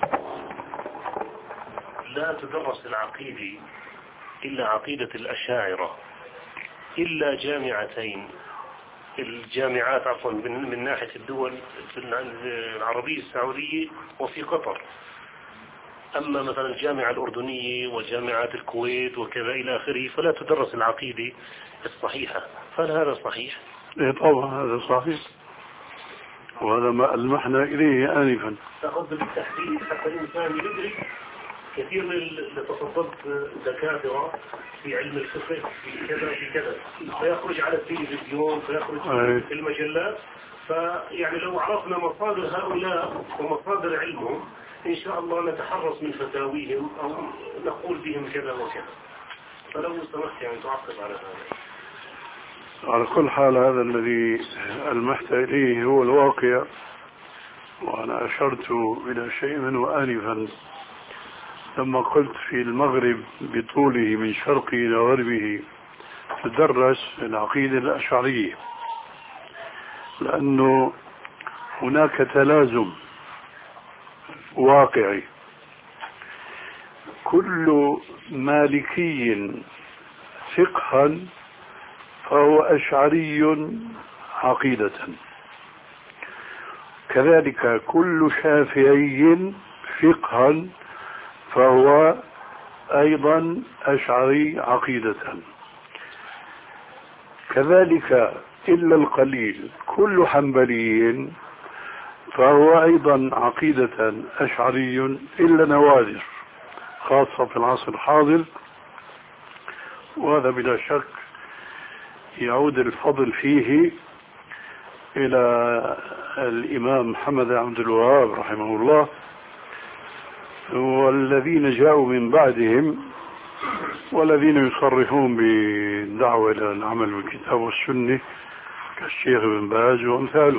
لا تدرس العقيدة إلا عقيدة الأشاعرة إلا جامعتين، الجامعات عفوا من, من ناحية الدول العربية السعودية وفي قطر. أما مثلا الجامعة الأردنية وجامعات الكويت وكذا إلى آخره فلا تدرس العقيدة الصحيحة، فهل هذا صحيح؟ إيه طبعا هذا صحيح، وهذا ما ألمحنا إليه آنفا. تأخذ بالتحديد حتى الإنسان يدرك كثير من اللي تصدت دكاترة في علم الفقه في كذا في كذا فيخرج على التلفزيون فيخرج في المجلات، فيعني لو عرفنا مصادر هؤلاء ومصادر علمهم إن شاء الله نتحرص من فتاويهم أو نقول بهم كذا وكذا. فلو سمحت يعني تعقب على هذا. على كل حال هذا الذي ألمحت إليه هو الواقع، وأنا أشرت إلى شيء منه آنفا لما قلت في المغرب بطوله من شرقه إلى غربه تدرس العقيدة الأشعرية، لأنه هناك تلازم واقعي. كل مالكي فقها فهو أشعري عقيدة، كذلك كل شافعي فقها فهو أيضا أشعري عقيدة، كذلك إلا القليل كل حنبلي فهو أيضا عقيدة أشعري إلا نوادر خاصة في العصر الحاضر. وهذا بلا شك يعود الفضل فيه إلى الإمام محمد عبد الوهاب رحمه الله والذين جاءوا من بعدهم والذين يصرحون بالدعوة إلى العمل بالكتاب والسنة كالشيخ بن باز وأمثاله.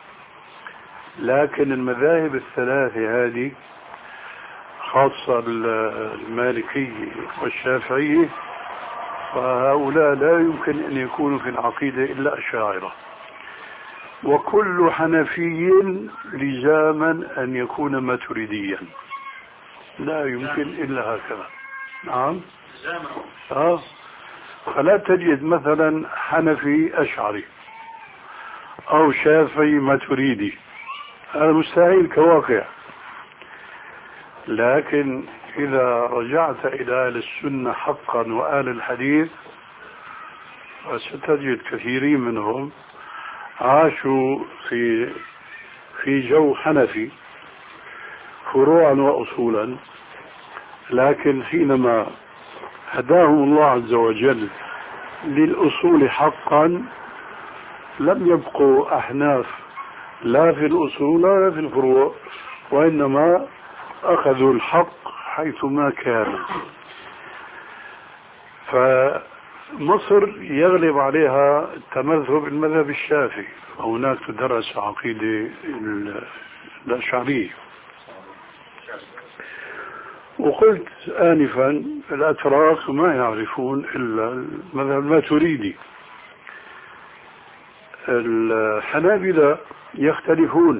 لكن المذاهب الثلاثة هذه خاصة المالكي والشافعي فهؤلاء لا يمكن أن يكونوا في العقيدة إلا أشاعرة، وكل حنفي لزاما أن يكون ماتريديا، لا يمكن إلا هكذا. نعم آه. فلا تجد مثلا حنفي أشعري أو شافعي ماتريدي، هذا مستحيل كواقع. لكن إذا رجعت إلى أهل السنة حقا وأهل الحديث فستجد كثيرين منهم عاشوا في في جو حنفي فروعا وأصولا، لكن حينما هداهم الله عز وجل للأصول حقا لم يبقوا أحناف لا في الأصول ولا في الفروع، وإنما أخذوا الحق حيثما كان. فمصر يغلب عليها التمذهب المذهب الشافعي، وهناك تدرس عقيدة الأشعرية. وقلت آنفا الأتراك ما يعرفون إلا المذهب الماتريدي. الحنابلة يختلفون،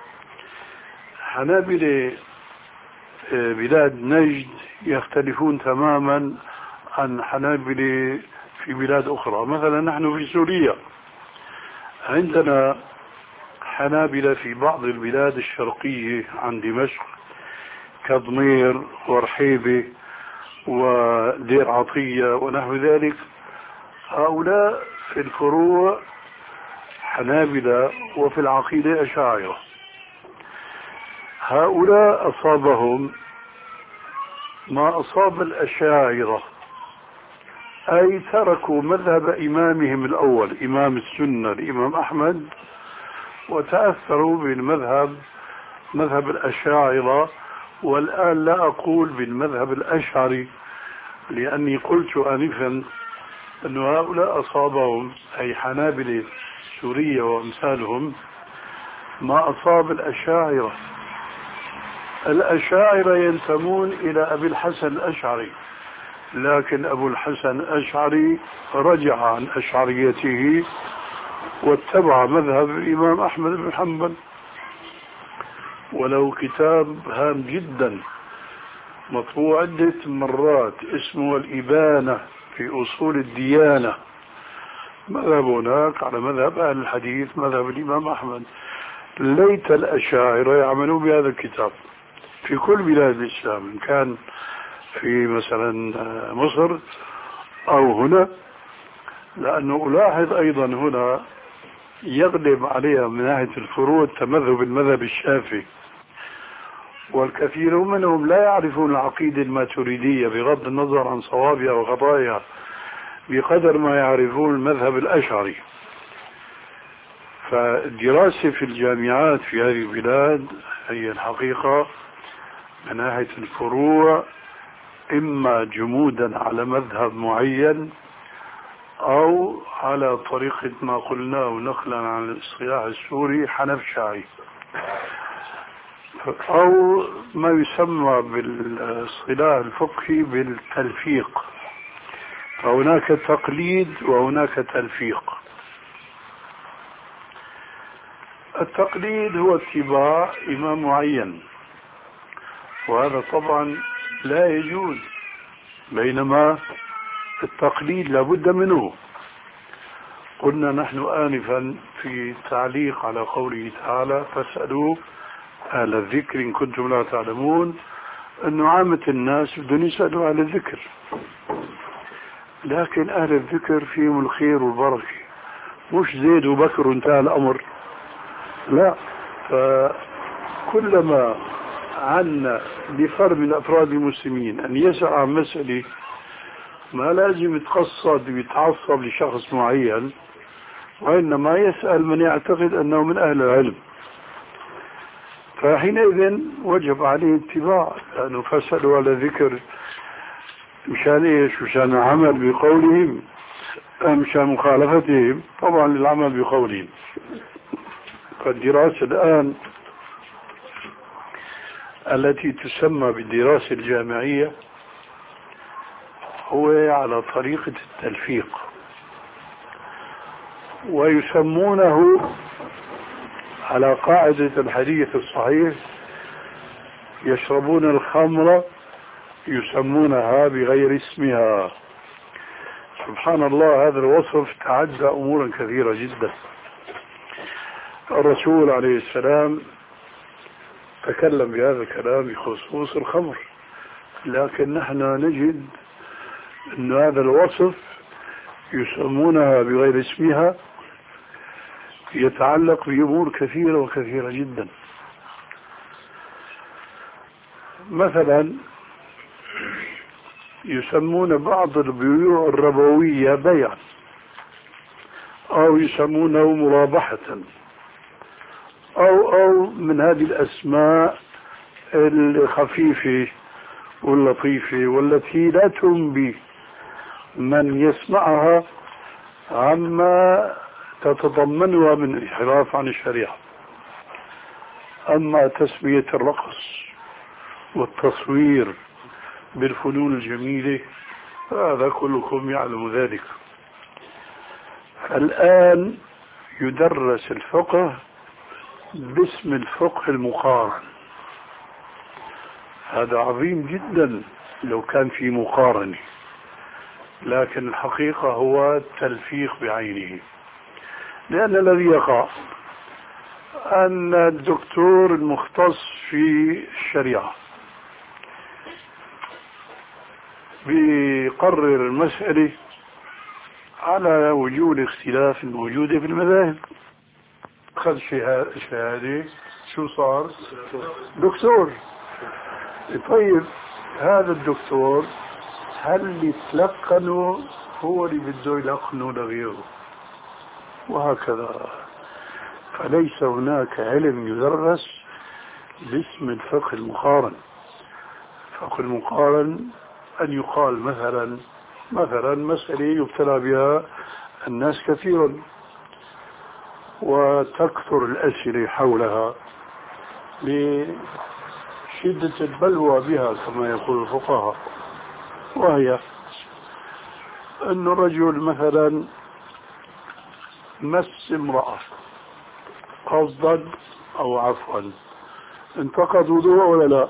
حنابلة بلاد نجد يختلفون تماما عن حنابلة في بلاد أخرى. مثلا نحن في سوريا عندنا حنابلة في بعض البلاد الشرقية عن دمشق كضمير ورحيبة ودير عطية ونحو ذلك، هؤلاء في الفروع حنابلة وفي العقيدة أشاعرة. هؤلاء أصابهم ما أصاب الأشاعرة، أي تركوا مذهب إمامهم الأول إمام السنة الإمام أحمد وتأثروا بالمذهب مذهب الأشاعرة. والآن لا أقول بالمذهب الأشعري لأني قلت آنفا أن هؤلاء أصابهم أي حنابلة سوريا وأمثالهم ما أصاب الأشاعرة. الأشاعرة ينتمون إلى أبي الحسن الأشعري، لكن أبو الحسن الأشعري رجع عن أشعريته واتبع مذهب الإمام أحمد بن حنبل. ولو كتاب هام جدا مطبوع عدة مرات اسمه الإبانة في أصول الديانة، مذهب هناك على مذهب أهل الحديث مذهب الإمام أحمد. ليت الأشاعرة يعملوا بهذا الكتاب في كل بلاد الإسلام، إن كان في مثلا مصر أو هنا، لأنه ألاحظ أيضا هنا يغلب عليها من ناحية الفروع تمذهب المذهب الشافعي، والكثير منهم لا يعرفون العقيدة الماتريدية بغض النظر عن صوابها وخطائها بقدر ما يعرفون المذهب الأشعري. فالدراسة في الجامعات في هذه البلاد هي الحقيقة من ناحية الفروع إما جمودا على مذهب معين أو على طريقة ما قلناه نقلا عن الاصطلاح السوري حنفشاعي، أو ما يسمى بالاصطلاح الفقهي بالتلفيق. فهناك تقليد وهناك تلفيق. التقليد هو اتباع إمام معين، وهذا طبعا لا يجوز، بينما التقليد لابد منه. قلنا نحن آنفا في تعليق على قوله تعالى فاسألوا أهل الذكر إن كنتم لا تعلمون، أنه عامة الناس بدهم يسألوا أهل الذكر، لكن أهل الذكر فيهم الخير والبركة، مش زيد وبكر وانتهى الأمر، لا. فكلما عنا لفرد من أفراد المسلمين أن يسأل عن مسألة ما لازم يتقصد ويتعصب لشخص معين، وإنما يسأل من يعتقد أنه من أهل العلم، فحينئذ وجب عليه اتباع، لأنه فسألوا على ذكر مشان إيش؟ مشان العمل بقولهم، مشان مخالفتهم طبعا للعمل بقولهم. فالدراسة الآن التي تسمى بالدراسة الجامعية هو على طريقة التلفيق، ويسمونه على قاعدة الحديث الصحيح يشربون الخمر يسمونها بغير اسمها. سبحان الله، هذا الوصف تعدى أمورا كثيرة جدا. الرسول عليه السلام تكلم بهذا الكلام بخصوص الخمر، لكن نحن نجد أن هذا الوصف يسمونها بغير اسمها يتعلق بأمور كثيرة وكثيرة جدا. مثلا يسمون بعض البيوع الربوية بيعا، أو يسمونه مرابحة، أو أو من هذه الأسماء الخفيفة واللطيفة والتي لا تنبي من يسمعها عما تتضمنها من انحراف عن الشريعة. أما تسمية الرقص والتصوير بالفنون الجميلة هذا كلكم يعلم ذلك. الآن يدرس الفقه باسم الفقه المقارن، هذا عظيم جدا لو كان في مقارنة، لكن الحقيقة هو تلفيق بعينه. لأن الذي يقع أن الدكتور المختص في الشريعة بيقرر المسألة على وجود اختلاف موجودة في المذاهب، أخذ شهادة شو صار؟ دكتور. طيب هذا الدكتور هل يتلقنه هو اللي بده يلقنه لغيره، وهكذا. فليس هناك علم يدرس باسم الفقه المقارن. الفقه المقارن أن يقال مثلا مثلا مسألة يبتلى بها الناس كثيرا وتكثر الأسئلة حولها لشدة البلوى بها كما يقول الفقهاء، وهي أن الرجل مثلا مس امرأة قصدا أو عفوا انتقد وضوء ولا لا؟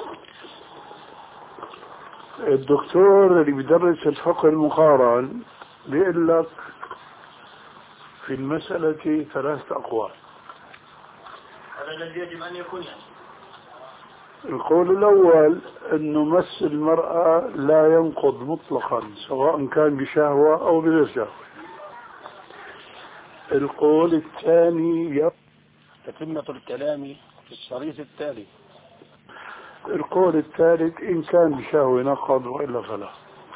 الدكتور اللي بيدرس الفقه المقارن بيقول لك في المسألة ثلاثة أقوال. هذا الذي يجب أن يكون يعني. القول الأول أنه مس المرأة لا ينقض مطلقا سواء كان بشهوة أو بغير شهوة. القول الثاني تتمة الكلام في الشريط التالي. القول الثالث إن كان بشهوة نقض وإلا فلا.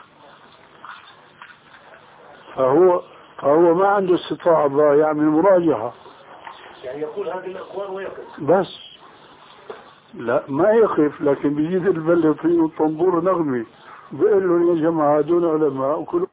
فهو فهو ما عنده استطاعة يعمل مراجعة، يعني يقول هذه الأقوال ويقف بس لا ما يقف، لكن بيجيد البلطي والطنبور نغمي بيقول له يا جماعة دون علماء وكل